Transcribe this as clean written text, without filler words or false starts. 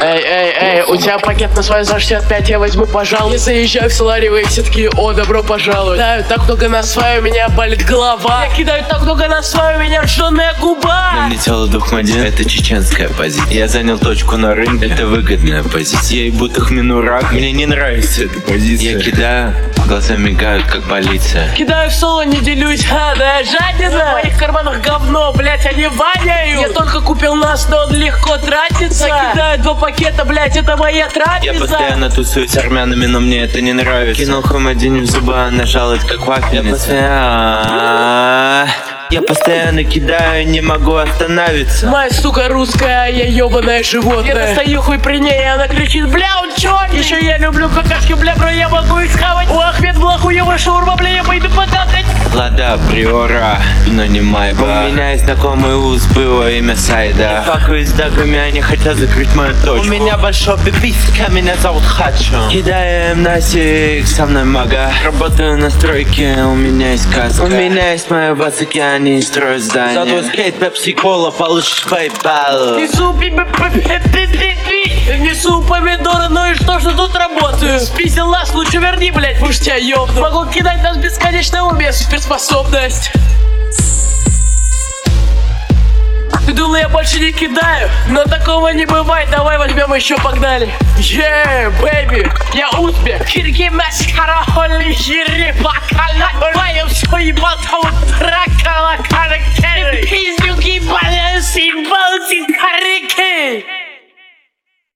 Эй, у тебя пакет на свой за 65, я возьму, пожалуй. Я заезжаю в Соларио, и все такие: о, добро пожаловать. Кидаю так много на свою, у меня болит голова. Я кидаю так много на свою, у меня ржаная губа. Налетела Духмадин, это чеченская позиция. Я занял точку на рынке, это выгодная позиция. Я ебу Тахминурак, мне не нравится эта позиция. Я кидаю, глаза мигают, как полиция. Кидаю в соло, не делюсь, да я жадина. В моих карманах говно, блять, они воняют. Я только купил нас, но он легко тратится. Кидаю 2 пакета, блять, это моя трапеза. Я постоянно тусуюсь с армянами, но мне это не нравится. Кинул Хамадин в зубы, нажалась как вафельница. Я постоянно кидаю, не могу остановиться. Моя сука русская, я ебаное животное. Я достаю хуй при ней, и она кричит: бля, он чёрный. Еще я люблю какашки, бля, бро, я могу их схавать. О, Ахмед была хуёвая шаурма, бля, я пойду покакать. Лада приора, но не майба. У меня есть знакомый уз, было имя Сайда. Факуюсь с дагами, они хотят закрыть мою точку. У меня большой пиписка, меня зовут Хачо. Кидаем насик, со мной мага. Работаю на стройке, у меня есть каска. У меня есть мои бацики, они строят здания. За твой скейт, пепси-кола, получишь PayPal. Несу помидоры, ну и что тут работаю? Спиздил нас, лучше верни, блять, уж тебя ёбну. Могу кидать нас бесконечно, у меня суперспособность. Ты думал, я больше не кидаю? Но такого не бывает, давай возьмем еще, погнали. Бэйби, я узбек. Кирги маскара, холи, хири, бакала. Баем все ебал, вот ракала, характеры. Пиздюки, балансы, балти, хари.